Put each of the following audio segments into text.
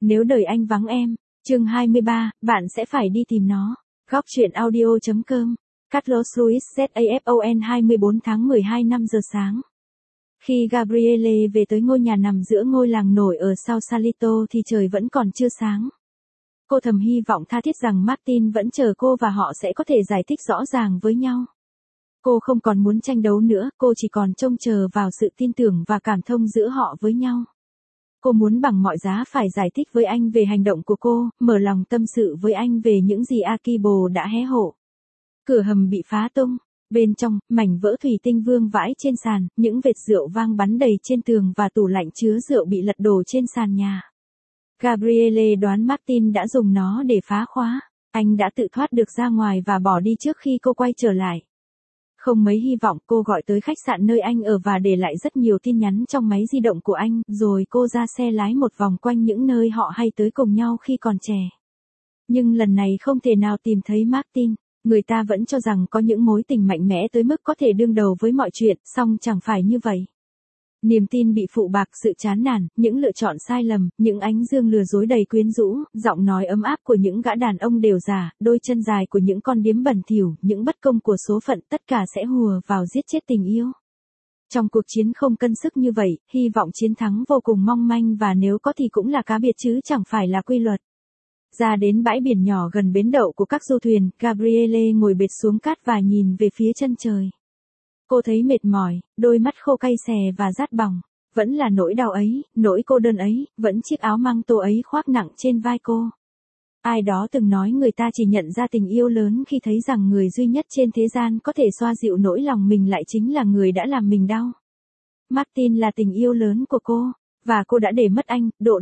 Nếu đời anh vắng em, chương 23, bạn sẽ phải đi tìm nó. Góc truyện audio.com. Carlos Luis ZAFON 24 tháng 12 5 giờ sáng. Khi Gabrielle về tới ngôi nhà nằm giữa ngôi làng nổi ở Sausalito thì trời vẫn còn chưa sáng. Cô thầm hy vọng tha thiết rằng Martin vẫn chờ cô và họ sẽ có thể giải thích rõ ràng với nhau. Cô không còn muốn tranh đấu nữa, cô chỉ còn trông chờ vào sự tin tưởng và cảm thông giữa họ với nhau. Cô muốn bằng mọi giá phải giải thích với anh về hành động của cô, mở lòng tâm sự với anh về những gì Akibo đã hé hộ. Cửa hầm bị phá tung. Bên trong, mảnh vỡ thủy tinh vương vãi trên sàn, những vệt rượu vang bắn đầy trên tường và tủ lạnh chứa rượu bị lật đổ trên sàn nhà. Gabrielle đoán Martin đã dùng nó để phá khóa. Anh đã tự thoát được ra ngoài và bỏ đi trước khi cô quay trở lại. Không mấy hy vọng, cô gọi tới khách sạn nơi anh ở và để lại rất nhiều tin nhắn trong máy di động của anh, rồi cô ra xe lái một vòng quanh những nơi họ hay tới cùng nhau khi còn trẻ. Nhưng lần này không thể nào tìm thấy Martin. Người ta vẫn cho rằng có những mối tình mạnh mẽ tới mức có thể đương đầu với mọi chuyện, song chẳng phải như vậy. Niềm tin bị phụ bạc, sự chán nản, những lựa chọn sai lầm, những ánh dương lừa dối đầy quyến rũ, giọng nói ấm áp của những gã đàn ông đều già, đôi chân dài của những con điếm bẩn thỉu, những bất công của số phận, tất cả sẽ hùa vào giết chết tình yêu. Trong cuộc chiến không cân sức như vậy, hy vọng chiến thắng vô cùng mong manh và nếu có thì cũng là cá biệt chứ chẳng phải là quy luật. Ra đến bãi biển nhỏ gần bến đậu của các du thuyền, Gabrielle ngồi bệt xuống cát và nhìn về phía chân trời. Cô thấy mệt mỏi, đôi mắt khô cay xè và rát bỏng. Vẫn là nỗi đau ấy, nỗi cô đơn ấy, vẫn chiếc áo măng tô ấy khoác nặng trên vai cô. Ai đó từng nói người ta chỉ nhận ra tình yêu lớn khi thấy rằng người duy nhất trên thế gian có thể xoa dịu nỗi lòng mình lại chính là người đã làm mình đau. Martin là tình yêu lớn của cô, và cô đã để mất anh, độ.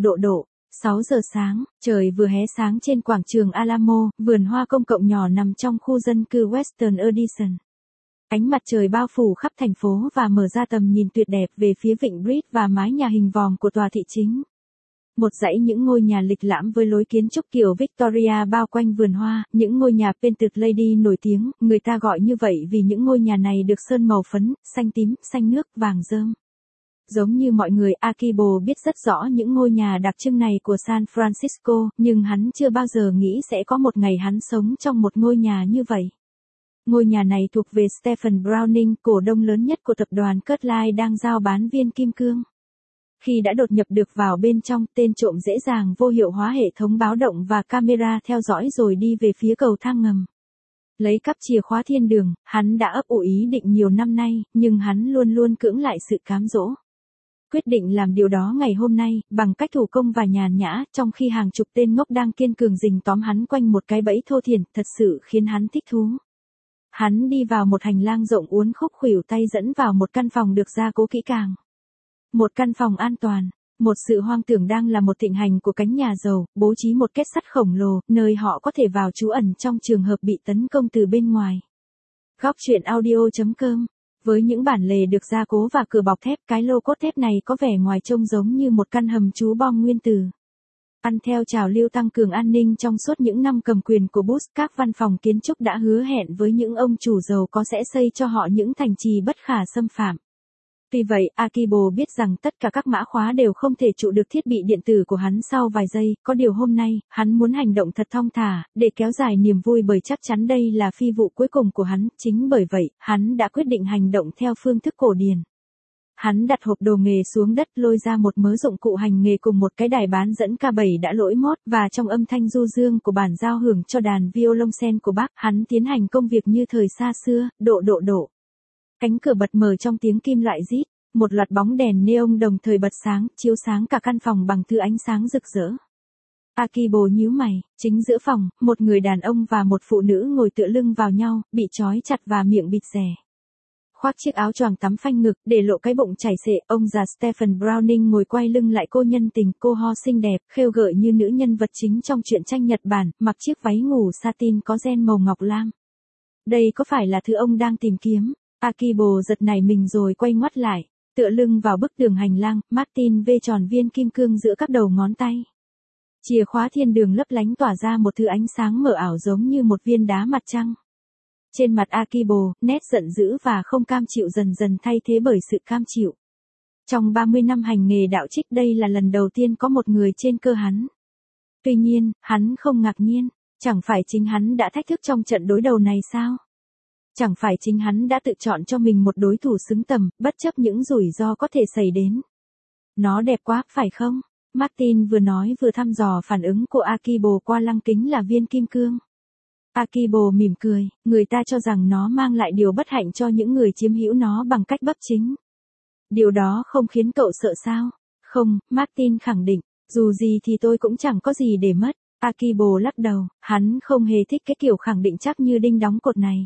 6 giờ sáng, trời vừa hé sáng trên quảng trường Alamo, vườn hoa công cộng nhỏ nằm trong khu dân cư Western Edison. Ánh mặt trời bao phủ khắp thành phố và mở ra tầm nhìn tuyệt đẹp về phía vịnh Bridge và mái nhà hình vòm của tòa thị chính. Một dãy những ngôi nhà lịch lãm với lối kiến trúc kiểu Victoria bao quanh vườn hoa, những ngôi nhà Painted Lady nổi tiếng, người ta gọi như vậy vì những ngôi nhà này được sơn màu phấn, xanh tím, xanh nước, vàng rơm. Giống như mọi người, Akibo biết rất rõ những ngôi nhà đặc trưng này của San Francisco, nhưng hắn chưa bao giờ nghĩ sẽ có một ngày hắn sống trong một ngôi nhà như vậy. Ngôi nhà này thuộc về Stephen Browning, cổ đông lớn nhất của tập đoàn Kirkland đang giao bán viên kim cương. Khi đã đột nhập được vào bên trong, tên trộm dễ dàng vô hiệu hóa hệ thống báo động và camera theo dõi rồi đi về phía cầu thang ngầm. Lấy cắp chìa khóa thiên đường, hắn đã ấp ủ ý định nhiều năm nay, nhưng hắn luôn luôn cưỡng lại sự cám dỗ. Quyết định làm điều đó ngày hôm nay, bằng cách thủ công và nhàn nhã, trong khi hàng chục tên ngốc đang kiên cường rình tóm hắn quanh một cái bẫy thô thiển, thật sự khiến hắn thích thú. Hắn đi vào một hành lang rộng uốn khúc khuỷu tay dẫn vào một căn phòng được gia cố kỹ càng. Một căn phòng an toàn, một sự hoang tưởng đang là một thịnh hành của cánh nhà giàu, bố trí một kết sắt khổng lồ, nơi họ có thể vào trú ẩn trong trường hợp bị tấn công từ bên ngoài. Góc truyện audio.com. Với những bản lề được gia cố và cửa bọc thép, cái lô cốt thép này có vẻ ngoài trông giống như một căn hầm trú bom nguyên tử. Ăn theo trào lưu tăng cường an ninh trong suốt những năm cầm quyền của Bush, các văn phòng kiến trúc đã hứa hẹn với những ông chủ giàu có sẽ xây cho họ những thành trì bất khả xâm phạm. Tuy vậy, Akibo biết rằng tất cả các mã khóa đều không thể trụ được thiết bị điện tử của hắn sau vài giây, có điều hôm nay, hắn muốn hành động thật thong thả, để kéo dài niềm vui bởi chắc chắn đây là phi vụ cuối cùng của hắn, chính bởi vậy, hắn đã quyết định hành động theo phương thức cổ điển. Hắn đặt hộp đồ nghề xuống đất, lôi ra một mớ dụng cụ hành nghề cùng một cái đài bán dẫn K7 đã lỗi mốt, và trong âm thanh du dương của bản giao hưởng cho đàn violoncel của bác, hắn tiến hành công việc như thời xa xưa, độ. Cánh cửa bật mở trong tiếng kim loại rít, một loạt bóng đèn neon đồng thời bật sáng, chiếu sáng cả căn phòng bằng thứ ánh sáng rực rỡ. Akibo nhíu mày, chính giữa phòng, một người đàn ông và một phụ nữ ngồi tựa lưng vào nhau, bị trói chặt và miệng bịt rè. Khoác chiếc áo choàng tắm phanh ngực, để lộ cái bụng chảy xệ, ông già Stephen Browning ngồi quay lưng lại cô nhân tình, cô ho xinh đẹp, khêu gợi như nữ nhân vật chính trong truyện tranh Nhật Bản, mặc chiếc váy ngủ satin có ren màu ngọc lam. Đây có phải là thứ ông đang tìm kiếm? Akibo giật nảy mình rồi quay ngoắt lại, tựa lưng vào bức tường hành lang, Martin vê tròn viên kim cương giữa các đầu ngón tay. Chìa khóa thiên đường lấp lánh tỏa ra một thứ ánh sáng mờ ảo giống như một viên đá mặt trăng. Trên mặt Akibo, nét giận dữ và không cam chịu dần dần thay thế bởi sự cam chịu. Trong 30 năm hành nghề đạo trích đây là lần đầu tiên có một người trên cơ hắn. Tuy nhiên, hắn không ngạc nhiên, chẳng phải chính hắn đã thách thức trong trận đối đầu này sao? Chẳng phải chính hắn đã tự chọn cho mình một đối thủ xứng tầm, bất chấp những rủi ro có thể xảy đến. Nó đẹp quá, phải không? Martin vừa nói vừa thăm dò phản ứng của Akibo qua lăng kính là viên kim cương. Akibo mỉm cười, người ta cho rằng nó mang lại điều bất hạnh cho những người chiếm hữu nó bằng cách bấp chính. Điều đó không khiến cậu sợ sao? Không, Martin khẳng định, dù gì thì tôi cũng chẳng có gì để mất. Akibo lắc đầu, hắn không hề thích cái kiểu khẳng định chắc như đinh đóng cột này.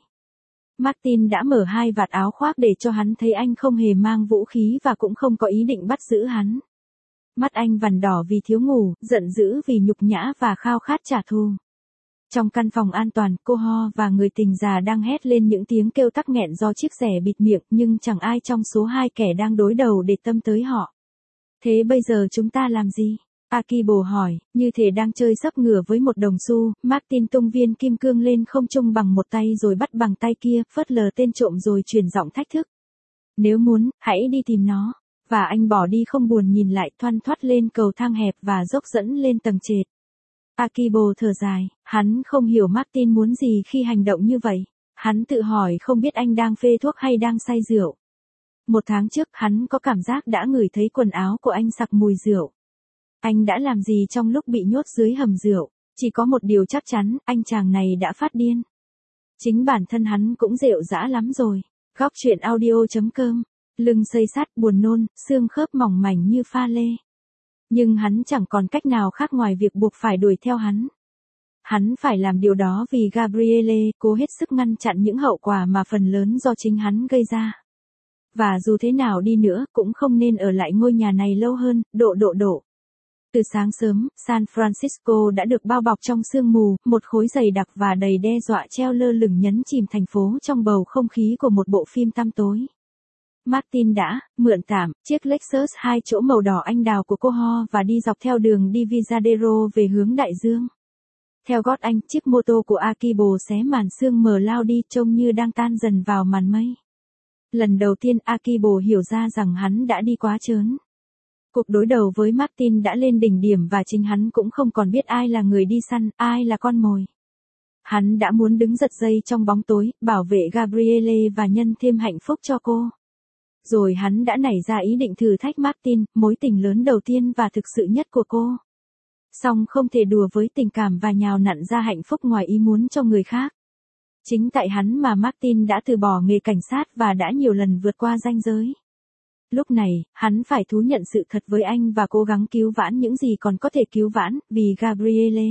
Martin đã mở hai vạt áo khoác để cho hắn thấy anh không hề mang vũ khí và cũng không có ý định bắt giữ hắn. Mắt anh vằn đỏ vì thiếu ngủ, giận dữ vì nhục nhã và khao khát trả thù. Trong căn phòng an toàn, cô Ho và người tình già đang hét lên những tiếng kêu tắc nghẹn do chiếc rẻ bịt miệng, nhưng chẳng ai trong số hai kẻ đang đối đầu để tâm tới họ. Thế bây giờ chúng ta làm gì? Akibo hỏi, như thể đang chơi sấp ngửa với một đồng xu. Martin tung viên kim cương lên không trung bằng một tay rồi bắt bằng tay kia, phớt lờ tên trộm rồi truyền giọng thách thức. Nếu muốn, hãy đi tìm nó. Và anh bỏ đi không buồn nhìn lại, thoăn thoắt lên cầu thang hẹp và dốc dẫn lên tầng trệt. Akibo thở dài, hắn không hiểu Martin muốn gì khi hành động như vậy. Hắn tự hỏi không biết anh đang phê thuốc hay đang say rượu. Một tháng trước hắn có cảm giác đã ngửi thấy quần áo của anh sặc mùi rượu. Anh đã làm gì trong lúc bị nhốt dưới hầm rượu? Chỉ có một điều chắc chắn, anh chàng này đã phát điên. Chính bản thân hắn cũng rệu rã lắm rồi. Góc truyện audio.com. Lưng xây sắt, buồn nôn, xương khớp mỏng mảnh như pha lê. Nhưng hắn chẳng còn cách nào khác ngoài việc buộc phải đuổi theo hắn. Hắn phải làm điều đó vì Gabriele cố hết sức ngăn chặn những hậu quả mà phần lớn do chính hắn gây ra. Và dù thế nào đi nữa, cũng không nên ở lại ngôi nhà này lâu hơn. Độ. Từ sáng sớm, San Francisco đã được bao bọc trong sương mù, một khối dày đặc và đầy đe dọa treo lơ lửng nhấn chìm thành phố trong bầu không khí của một bộ phim tăm tối. Martin đã mượn tạm chiếc Lexus 2 chỗ màu đỏ anh đào của cô Ho và đi dọc theo đường đi Visadero về hướng đại dương. Theo gót anh, chiếc mô tô của Akibo xé màn sương mờ lao đi trông như đang tan dần vào màn mây. Lần đầu tiên Akibo hiểu ra rằng hắn đã đi quá chớn. Cuộc đối đầu với Martin đã lên đỉnh điểm và chính hắn cũng không còn biết ai là người đi săn, ai là con mồi. Hắn đã muốn đứng giật dây trong bóng tối, bảo vệ Gabriele và nhân thêm hạnh phúc cho cô. Rồi hắn đã nảy ra ý định thử thách Martin, mối tình lớn đầu tiên và thực sự nhất của cô. Song không thể đùa với tình cảm và nhào nặn ra hạnh phúc ngoài ý muốn cho người khác. Chính tại hắn mà Martin đã từ bỏ nghề cảnh sát và đã nhiều lần vượt qua ranh giới. Lúc này, hắn phải thú nhận sự thật với anh và cố gắng cứu vãn những gì còn có thể cứu vãn, vì Gabriele.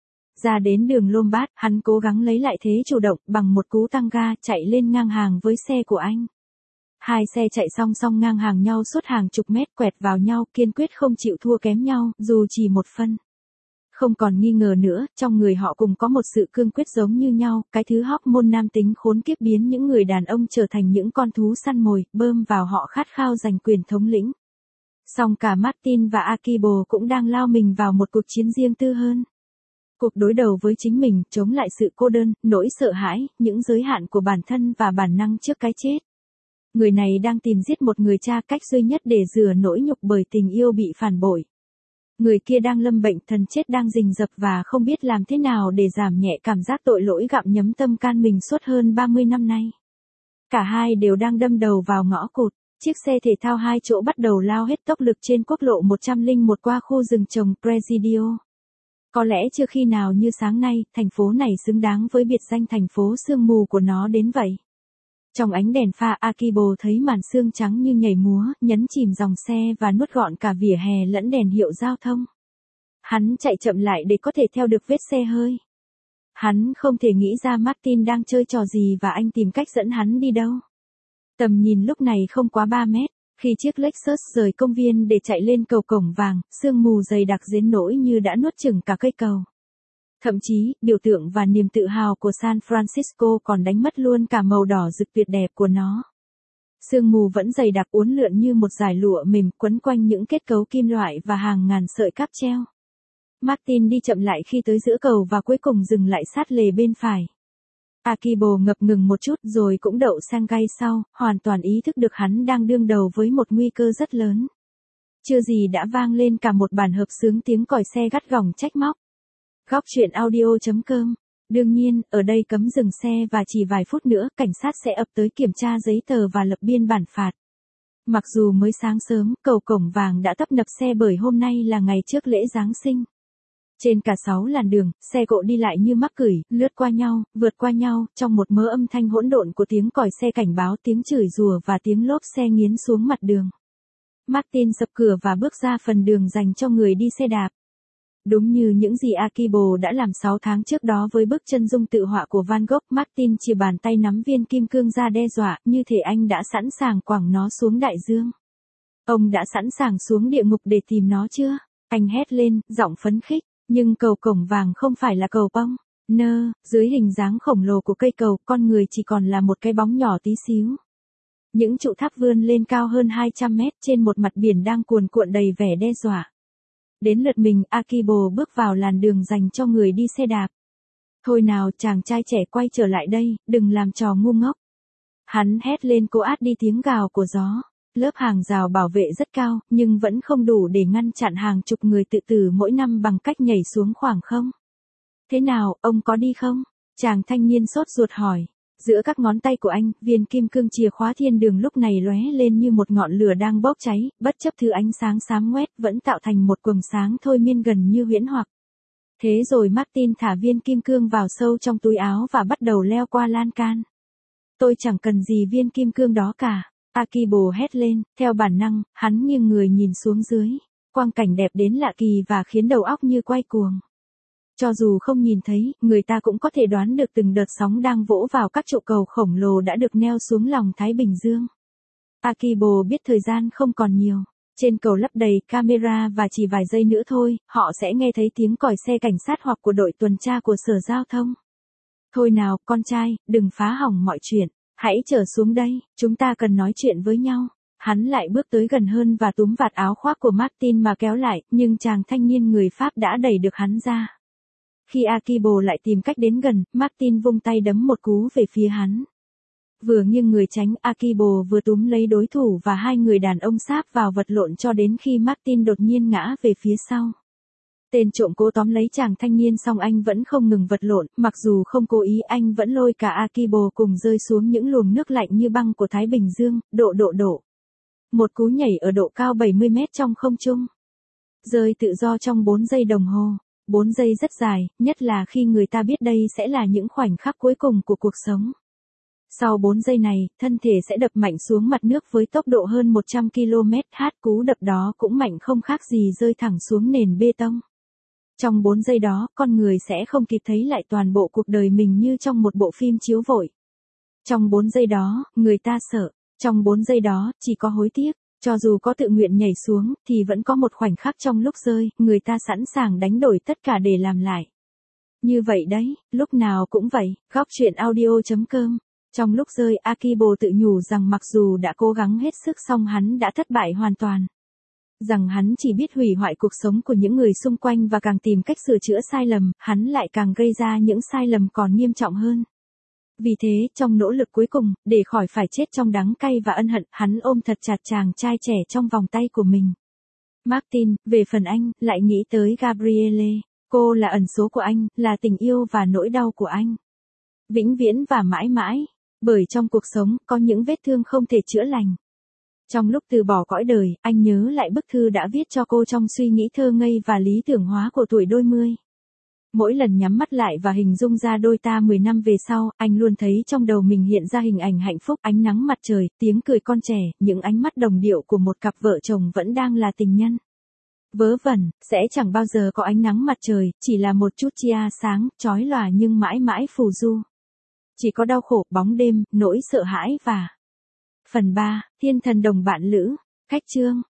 Ra đến đường Lombard, hắn cố gắng lấy lại thế chủ động bằng một cú tăng ga chạy lên ngang hàng với xe của anh. Hai xe chạy song song ngang hàng nhau suốt hàng chục mét quẹt vào nhau, kiên quyết không chịu thua kém nhau, dù chỉ một phân. Không còn nghi ngờ nữa, trong người họ cùng có một sự cương quyết giống như nhau, cái thứ hormone nam tính khốn kiếp biến những người đàn ông trở thành những con thú săn mồi, bơm vào họ khát khao giành quyền thống lĩnh. Song cả Martin và Akibo cũng đang lao mình vào một cuộc chiến riêng tư hơn. Cuộc đối đầu với chính mình, chống lại sự cô đơn, nỗi sợ hãi, những giới hạn của bản thân và bản năng trước cái chết. Người này đang tìm giết một người cha, cách duy nhất để rửa nỗi nhục bởi tình yêu bị phản bội. Người kia đang lâm bệnh, thần chết đang rình rập và không biết làm thế nào để giảm nhẹ cảm giác tội lỗi gặm nhấm tâm can mình suốt hơn 30 năm nay. Cả hai đều đang đâm đầu vào ngõ cụt. Chiếc xe thể thao 2 chỗ bắt đầu lao hết tốc lực trên quốc lộ 101 qua khu rừng trồng Presidio. Có lẽ chưa khi nào như sáng nay, thành phố này xứng đáng với biệt danh thành phố sương mù của nó đến vậy. Trong ánh đèn pha, Akibo thấy màn sương trắng như nhảy múa, nhấn chìm dòng xe và nuốt gọn cả vỉa hè lẫn đèn hiệu giao thông. Hắn chạy chậm lại để có thể theo được vết xe hơi. Hắn không thể nghĩ ra Martin đang chơi trò gì và anh tìm cách dẫn hắn đi đâu. Tầm nhìn lúc này không quá 3 mét. Khi chiếc Lexus rời công viên để chạy lên cầu Cổng Vàng, sương mù dày đặc đến nỗi như đã nuốt chửng cả cây cầu. Thậm chí, biểu tượng và niềm tự hào của San Francisco còn đánh mất luôn cả màu đỏ rực tuyệt đẹp của nó. Sương mù vẫn dày đặc uốn lượn như một dải lụa mềm quấn quanh những kết cấu kim loại và hàng ngàn sợi cáp treo. Martin đi chậm lại khi tới giữa cầu và cuối cùng dừng lại sát lề bên phải. Akibo ngập ngừng một chút rồi cũng đậu sang gai sau, hoàn toàn ý thức được hắn đang đương đầu với một nguy cơ rất lớn. Chưa gì đã vang lên cả một bản hợp xướng tiếng còi xe gắt gỏng trách móc. Góc truyện audio.com. Đương nhiên, ở đây cấm dừng xe và chỉ vài phút nữa cảnh sát sẽ ập tới kiểm tra giấy tờ và lập biên bản phạt. Mặc dù mới sáng sớm, cầu Cổng Vàng đã tấp nập xe bởi hôm nay là ngày trước lễ Giáng sinh. Trên cả 6 làn đường, xe cộ đi lại như mắc cửi, lướt qua nhau, vượt qua nhau, trong một mớ âm thanh hỗn độn của tiếng còi xe cảnh báo, tiếng chửi rủa và tiếng lốp xe nghiến xuống mặt đường. Martin sập cửa và bước ra phần đường dành cho người đi xe đạp. Đúng như những gì Akibo đã làm 6 tháng trước đó với bức chân dung tự họa của Van Gogh, Martin chỉ bàn tay nắm viên kim cương ra đe dọa, như thể anh đã sẵn sàng quẳng nó xuống đại dương. Ông đã sẵn sàng xuống địa ngục để tìm nó chưa? Anh hét lên, giọng phấn khích, nhưng cầu Cổng Vàng không phải là cầu bong. Dưới hình dáng khổng lồ của cây cầu, con người chỉ còn là một cái bóng nhỏ tí xíu. Những trụ tháp vươn lên cao hơn 200 mét trên một mặt biển đang cuồn cuộn đầy vẻ đe dọa. Đến lượt mình, Akibo bước vào làn đường dành cho người đi xe đạp. Thôi nào, chàng trai trẻ quay trở lại đây, đừng làm trò ngu ngốc. Hắn hét lên cô át đi tiếng gào của gió. Lớp hàng rào bảo vệ rất cao, nhưng vẫn không đủ để ngăn chặn hàng chục người tự tử mỗi năm bằng cách nhảy xuống khoảng không. Thế nào, ông có đi không? Chàng thanh niên sốt ruột hỏi. Giữa các ngón tay của anh, viên kim cương chìa khóa thiên đường lúc này lóe lên như một ngọn lửa đang bốc cháy, bất chấp thứ ánh sáng xám ngoét vẫn tạo thành một quầng sáng thôi miên gần như huyễn hoặc. Thế rồi Martin thả viên kim cương vào sâu trong túi áo và bắt đầu leo qua lan can. Tôi chẳng cần gì viên kim cương đó cả. Akibo hét lên, theo bản năng, hắn nghiêng người nhìn xuống dưới. Quang cảnh đẹp đến lạ kỳ và khiến đầu óc như quay cuồng. Cho dù không nhìn thấy, người ta cũng có thể đoán được từng đợt sóng đang vỗ vào các trụ cầu khổng lồ đã được neo xuống lòng Thái Bình Dương. Akibo biết thời gian không còn nhiều. Trên cầu lắp đầy camera và chỉ vài giây nữa thôi, họ sẽ nghe thấy tiếng còi xe cảnh sát hoặc của đội tuần tra của Sở Giao thông. Thôi nào, con trai, đừng phá hỏng mọi chuyện. Hãy trở xuống đây, chúng ta cần nói chuyện với nhau. Hắn lại bước tới gần hơn và túm vạt áo khoác của Martin mà kéo lại, nhưng chàng thanh niên người Pháp đã đẩy được hắn ra. Khi Akibo lại tìm cách đến gần, Martin vung tay đấm một cú về phía hắn. Vừa nghiêng người tránh, Akibo vừa túm lấy đối thủ và hai người đàn ông sáp vào vật lộn cho đến khi Martin đột nhiên ngã về phía sau. Tên trộm cố tóm lấy chàng thanh niên song anh vẫn không ngừng vật lộn, mặc dù không cố ý anh vẫn lôi cả Akibo cùng rơi xuống những luồng nước lạnh như băng của Thái Bình Dương, độ. Một cú nhảy ở độ cao 70 mét trong không trung. Rơi tự do trong 4 giây đồng hồ. 4 giây rất dài, nhất là khi người ta biết đây sẽ là những khoảnh khắc cuối cùng của cuộc sống. Sau 4 giây này, thân thể sẽ đập mạnh xuống mặt nước với tốc độ hơn 100 km/h, cú đập đó cũng mạnh không khác gì rơi thẳng xuống nền bê tông. Trong 4 giây đó, con người sẽ không kịp thấy lại toàn bộ cuộc đời mình như trong một bộ phim chiếu vội. Trong 4 giây đó, người ta sợ. Trong 4 giây đó, chỉ có hối tiếc. Cho dù có tự nguyện nhảy xuống, thì vẫn có một khoảnh khắc trong lúc rơi, người ta sẵn sàng đánh đổi tất cả để làm lại. Như vậy đấy, lúc nào cũng vậy. Góc truyện audio.com. Trong lúc rơi, Akibo tự nhủ rằng mặc dù đã cố gắng hết sức song hắn đã thất bại hoàn toàn. Rằng hắn chỉ biết hủy hoại cuộc sống của những người xung quanh và càng tìm cách sửa chữa sai lầm, hắn lại càng gây ra những sai lầm còn nghiêm trọng hơn. Vì thế, trong nỗ lực cuối cùng, để khỏi phải chết trong đắng cay và ân hận, hắn ôm thật chặt chàng trai trẻ trong vòng tay của mình. Martin, về phần anh, lại nghĩ tới Gabrielle. Cô là ẩn số của anh, là tình yêu và nỗi đau của anh. Vĩnh viễn và mãi mãi. Bởi trong cuộc sống, có những vết thương không thể chữa lành. Trong lúc từ bỏ cõi đời, anh nhớ lại bức thư đã viết cho cô trong suy nghĩ thơ ngây và lý tưởng hóa của tuổi đôi mươi. Mỗi lần nhắm mắt lại và hình dung ra đôi ta 10 năm về sau, anh luôn thấy trong đầu mình hiện ra hình ảnh hạnh phúc, ánh nắng mặt trời, tiếng cười con trẻ, những ánh mắt đồng điệu của một cặp vợ chồng vẫn đang là tình nhân. Vớ vẩn, sẽ chẳng bao giờ có ánh nắng mặt trời, chỉ là một chút chia sáng, chói lòa nhưng mãi mãi phù du. Chỉ có đau khổ, bóng đêm, nỗi sợ hãi và... Phần 3, Thiên thần đồng bạn lữ. Khách chương.